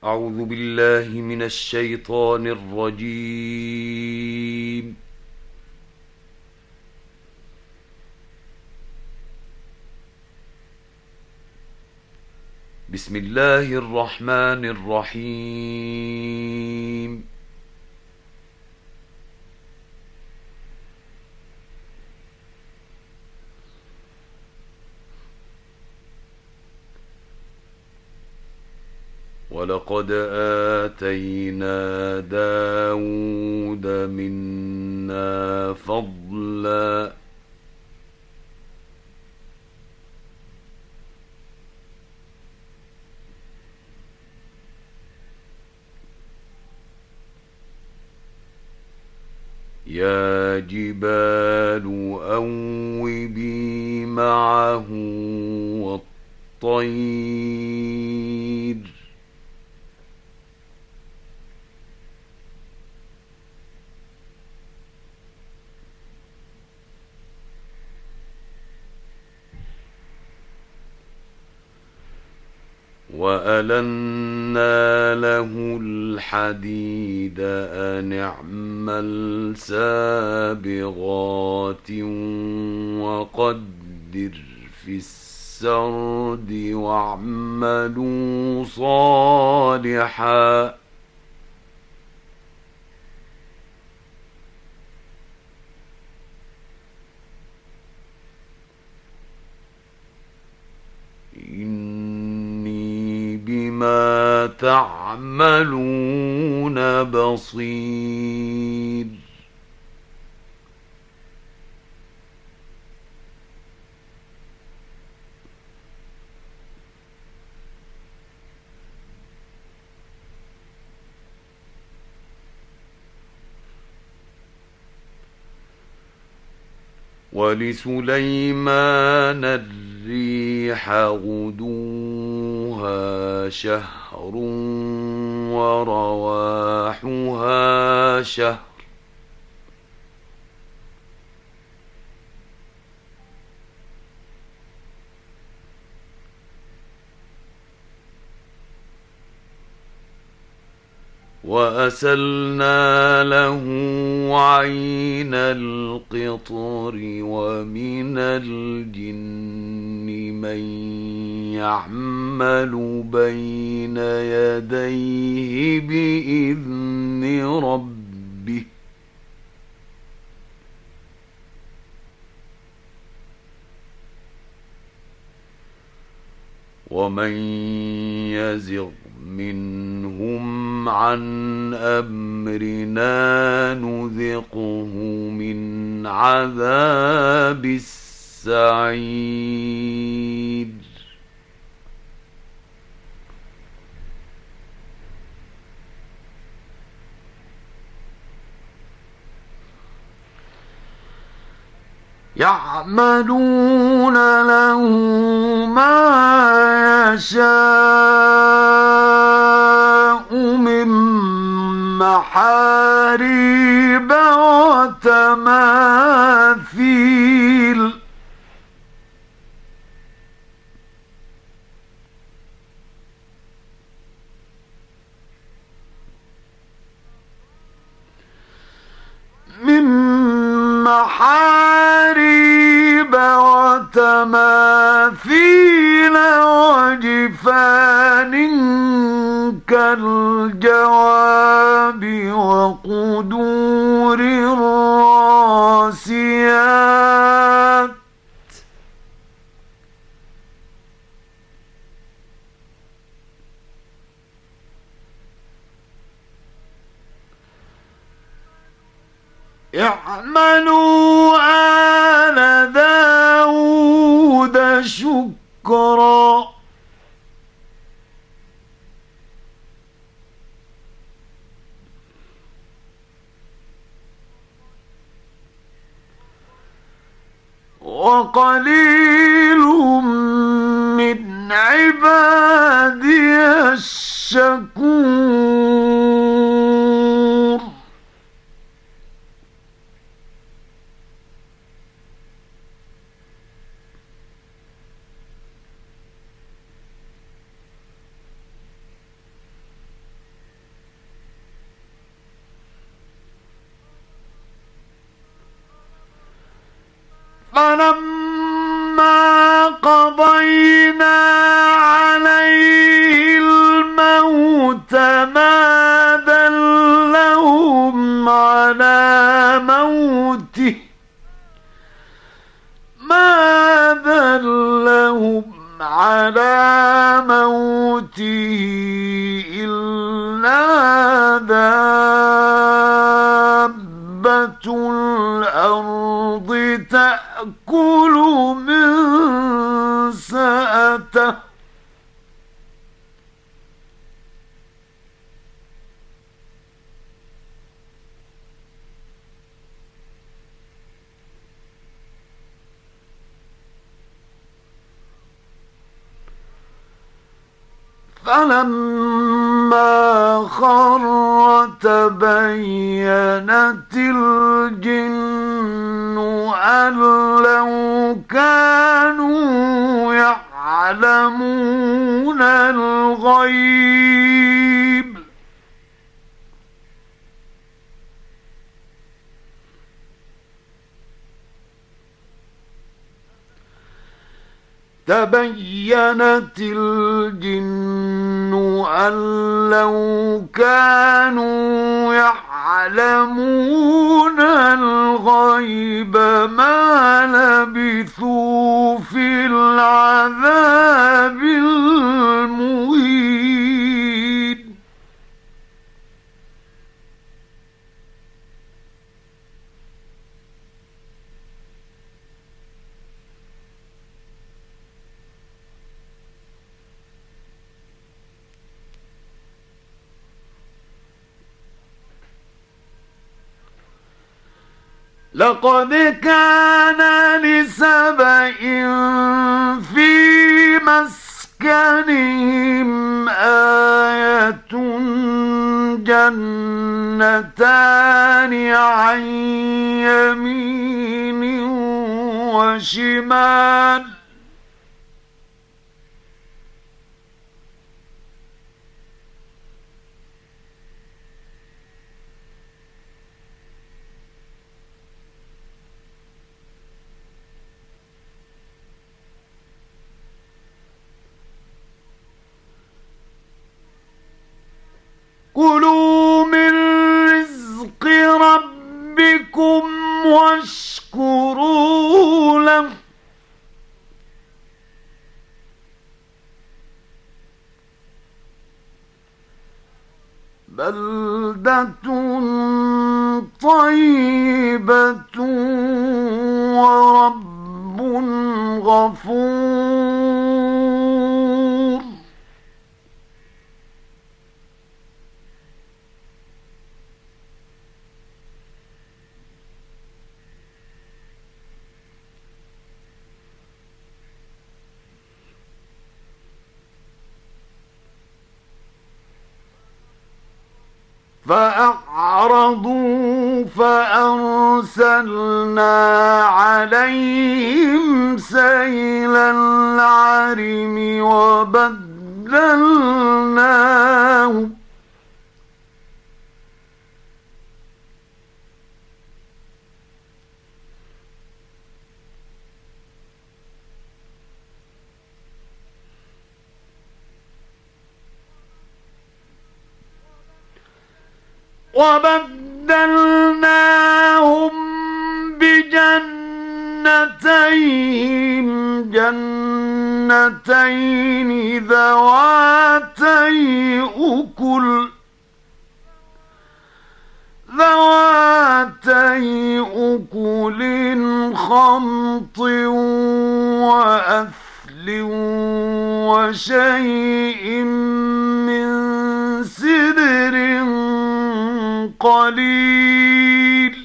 أعوذ بالله من الشيطان الرجيم. بسم الله الرحمن الرحيم. ولقد آتينا داود منا فضلا يا جبال أوبي معه والطير وألنا له الحديد أن اعمل سابغات وقدر في السرد واعملوا صالحا إني بما تعملون بصير. ولسليمان الريح غدوها شهر ورواحها شهر وأسلنا له عين القطر ومن الجن من يعمل بين يديه بإذن ربه ومن يزغ منهم عن أمرنا نذقه من عذاب السعير. يعملون له ما يشاء من محاريب وتماثيل من محاريب وتماثيل وجفان كالجواب وقدور الراسيات اعملوا آل داود شكرا وقليل من عبادي الشكور. فلما قضينا عليه الموت ما دلهم على موته إلا دابة الأرض تأكل من سأته فلما خر تبينت الجن أن لو كانوا يعلمون الغيب تبينت الجن أن لو كانوا يعلمون الغيب ما لبثوا في العذاب المهين لقد كان لسبإ في مسكنهم آية جنتان عن يمين وشمال كلوا من رزق ربكم واشكروا له بلدة طيبة ورب غفور فأعرضوا فأرسلنا عليهم سيل العرم وبدلناهم بجنتين ذواتي أكل خمط وأثل وشيء من سدر قليل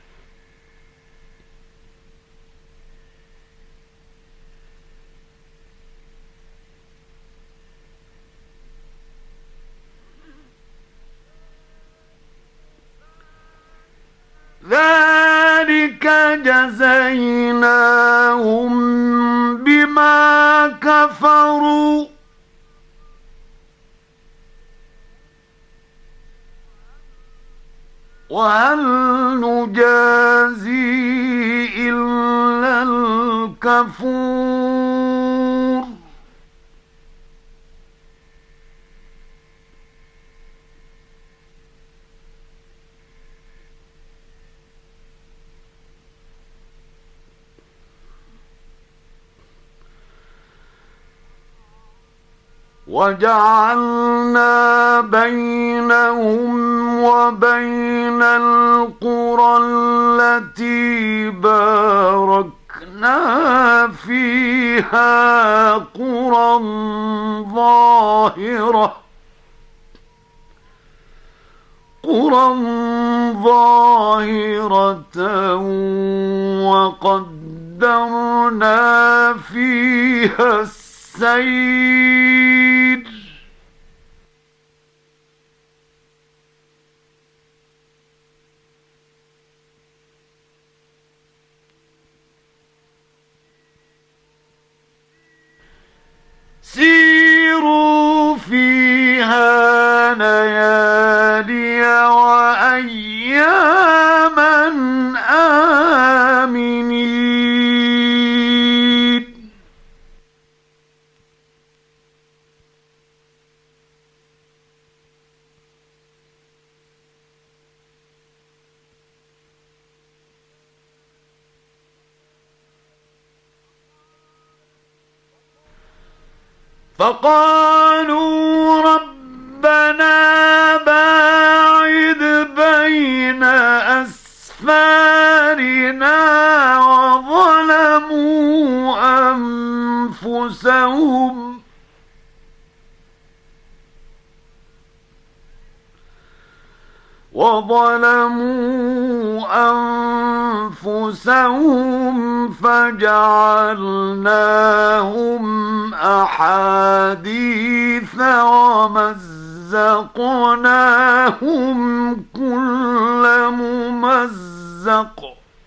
ذلك جزيناهم بما كفروا وهل نجازي إلا كفور وجعلنا بينهم وبين القرى التي باركنا فيها قرى ظاهرة وقدرنا فيها السير سيروا فيها ليالي وأياما آمنين فقالوا ربنا باعد بين أسفارنا وظلموا أنفسهم فجعلناهم أحاديث ومزقناهم كل ممزق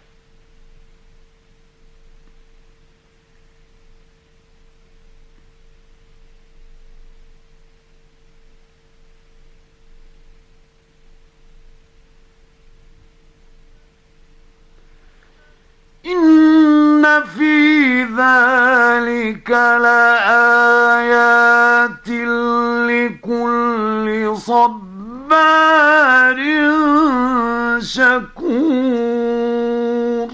إن في ذلك لآيات لكل صبار شكور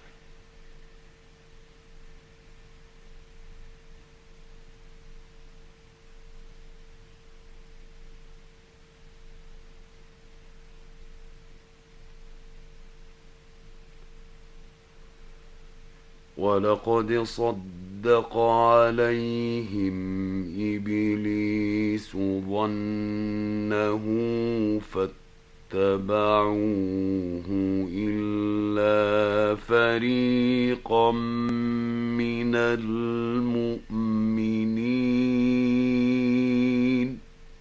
ولقد صدق عليهم إبليس ظنه فاتبعوه إلا فريقا من المؤمنين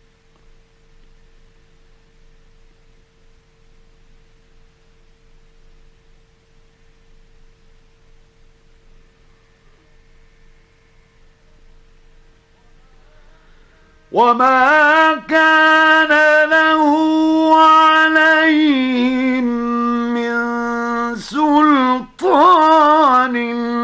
وما كان له عليهم من سلطان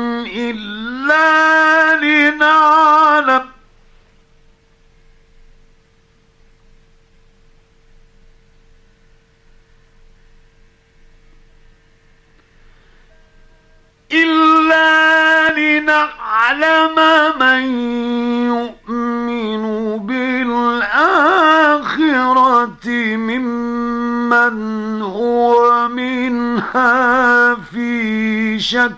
إلا لنعلم من يؤمن بالآخرة ممن هو منها في شك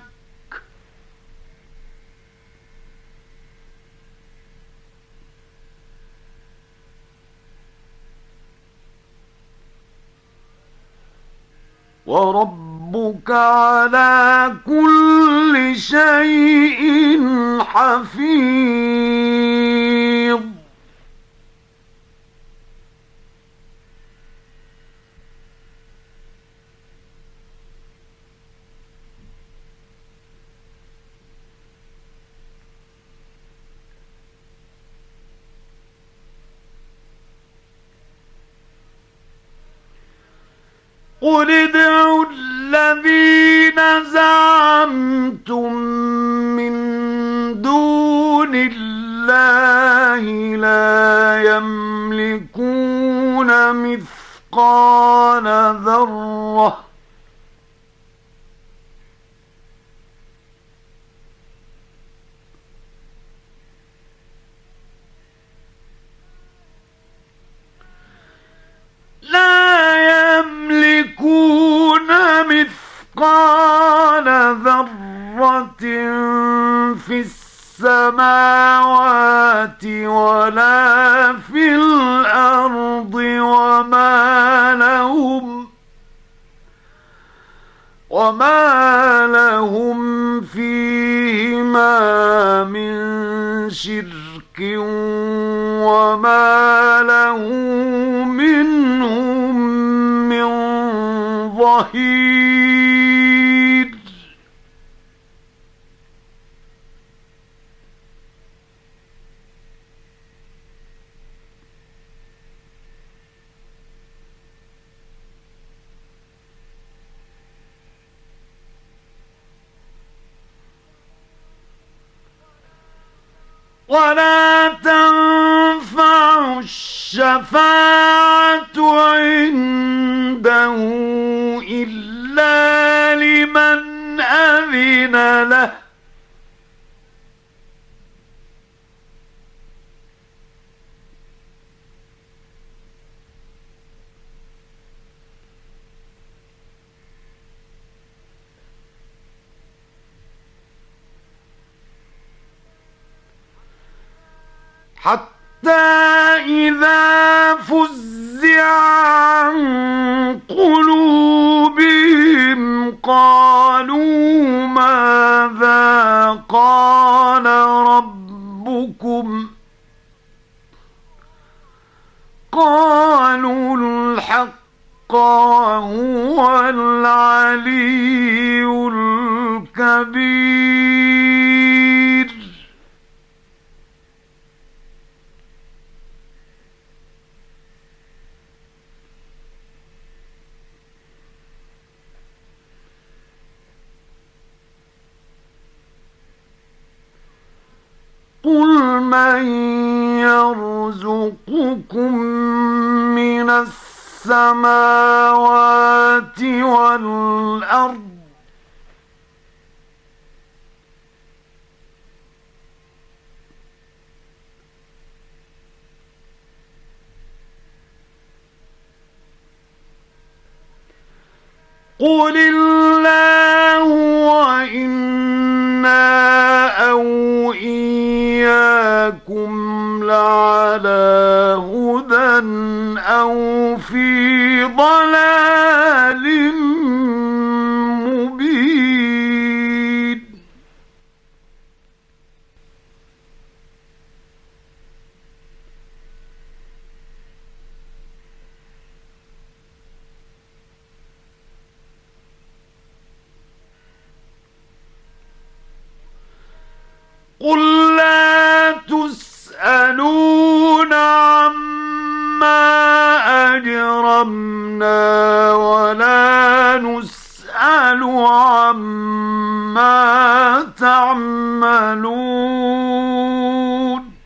وربك على كل شيء حفيظ قل ادعوا الذين زعمتم من دون الله لا يملكون مثقال ذرة في السماوات ولا في الأرض وما لهم فيهما من شرك وما له منهم من ظهير. ولا تنفع الشفاعة عنده إلا لمن أذن له حتى إذا فزع عن قلوبهم قالوا ماذا قال ربكم قالوا الحق وهو العلي الكبير. قل من يرزقكم من السماوات والأرض قل الله وإنا أو إياكم لعلى هدى أو في ضلال مبين. قل لا تسألون عما أجرمنا ولا نسأل عما تعملون.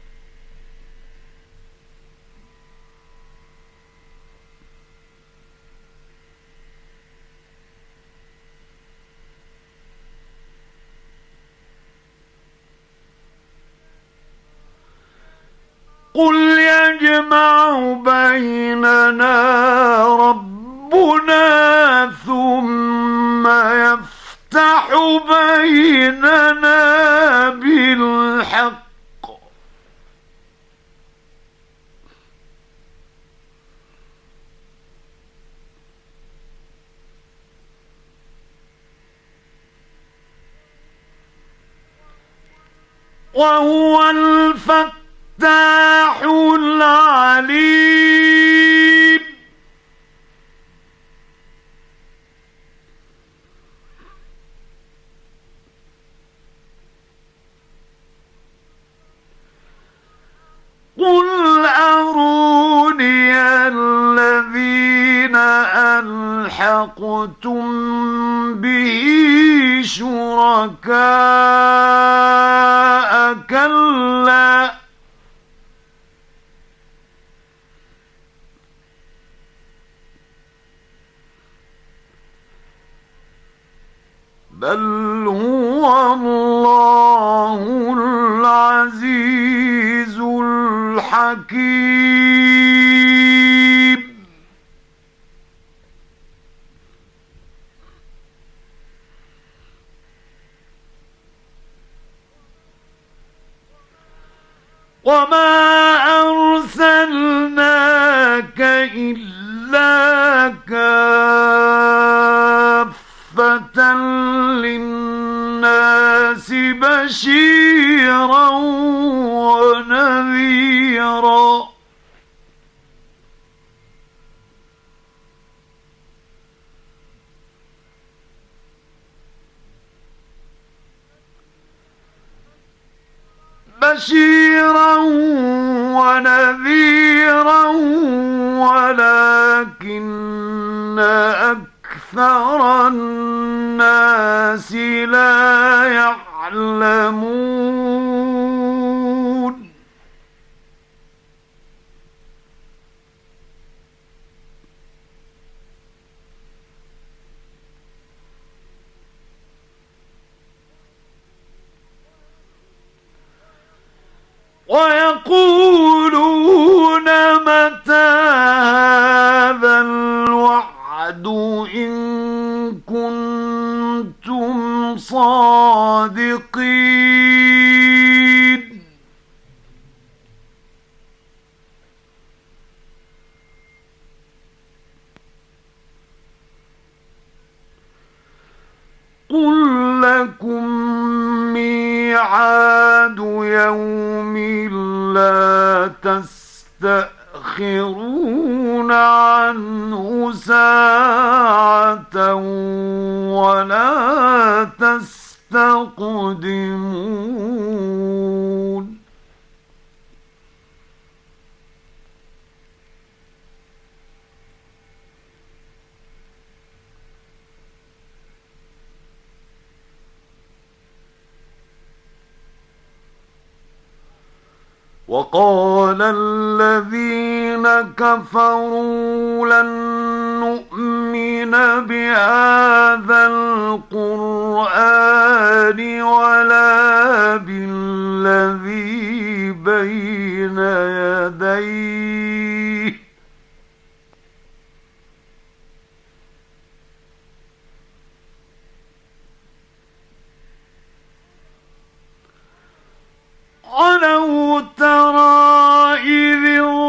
قل يجمع بيننا ربنا ثم يفتح بيننا بالحق وهو الفتاح العليم. قل أروني الذين ألحقتم أَلْحَقْتُم بِهِ شُرَكَاءَ كَلَّا بَلْ هُوَ اللَّهُ الْعَزِيزُ الْحَكِيمُ. وَمَا أَرْسَلْنَاكَ إِلَّا كَافَّةً لِّلنَّاسِ بَشِيرًا وَنَذِيرًا وَلَٰكِنَّ أَكْثَرَ النَّاسِ لَا يَعْلَمُونَ. وَيَقُولُونَ مَتَىٰ هَٰذَا الْوَعْدُ إِن كُنتُمْ صَادِقِينَ. قُل لَّكُم مِّيعَادُ يَوْمٍ لَّا تَسْتَأْخِرُونَ عَنْهُ سَاعَةً وَلَا تَسْتَقْدِمُونَ. وَقَالَ الَّذِينَ كَفَرُوا لَن نُّؤْمِنَ بِهَٰذَا الْقُرْآنِ وَلَا بِالَّذِي بَيْنَ يَدَيْهِ وَلَوْ تَرَىٰ إِذِ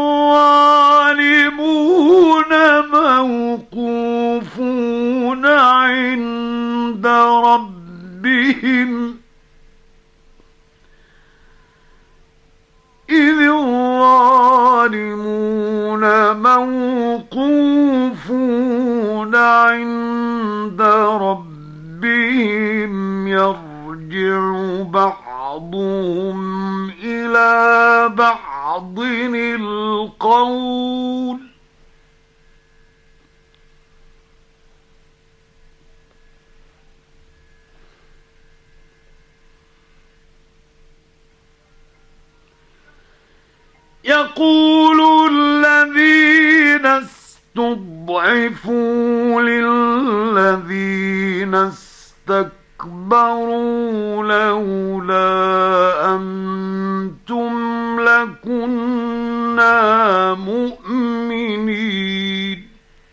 الظَّالِمُونَ مَوْقُوفُونَ عِندَ رَبِّهِمْ يَرْجِعُ بَعْضُهُمْ إِلَىٰ بَعْضٍ الْقَوْلَ يَقُولُ الَّذِينَ اسْتُضْعِفُوا لِلَّذِينَ اسْتَكْبَرُوا لَوْلَا أَنتُمْ لَكُنَّا مُؤْمِنِينَ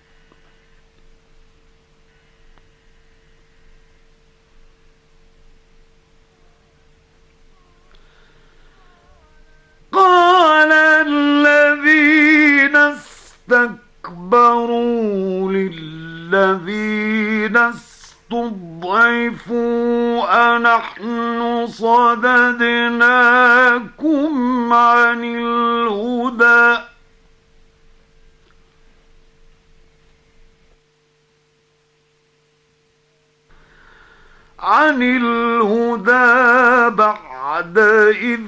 قَالَ الَّذِينَ اسْتَكْبَرُوا لِلَّذِينَ اسْتُضْعِفُوا أَنَحْنُ صَدَدْنَاكُمْ عن الهدى بعد إذ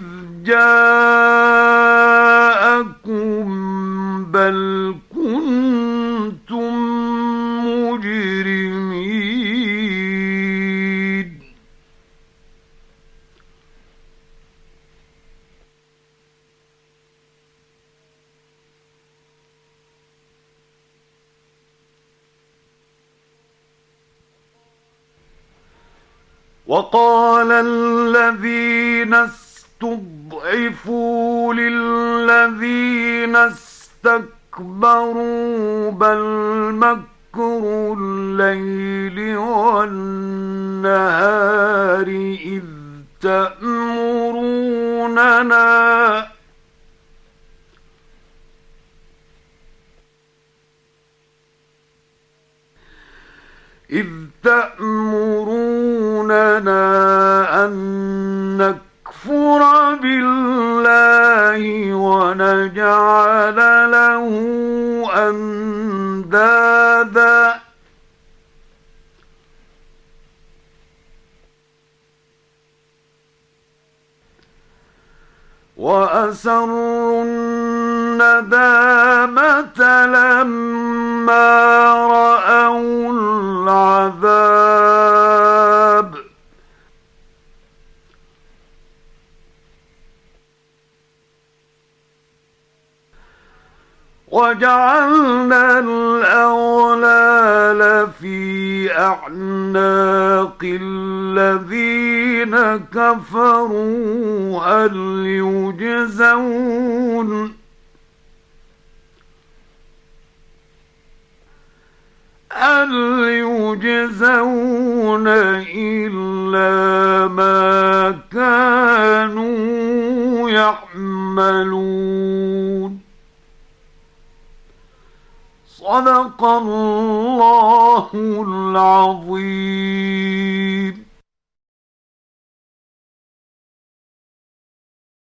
جاءكم بل كنتم مجرمين وقال الذين استضعفوا للذين استكبروا بل مكر الليل والنهار إذ تأمروننا أن نكفر بالله ونجعل له أندادا وأسروا الندامة لما رأوا العذاب وجعلنا الأغلال في أعناق الذين كفروا هل يجزون إلا ما كانوا يعملون. صدق الله العظيم.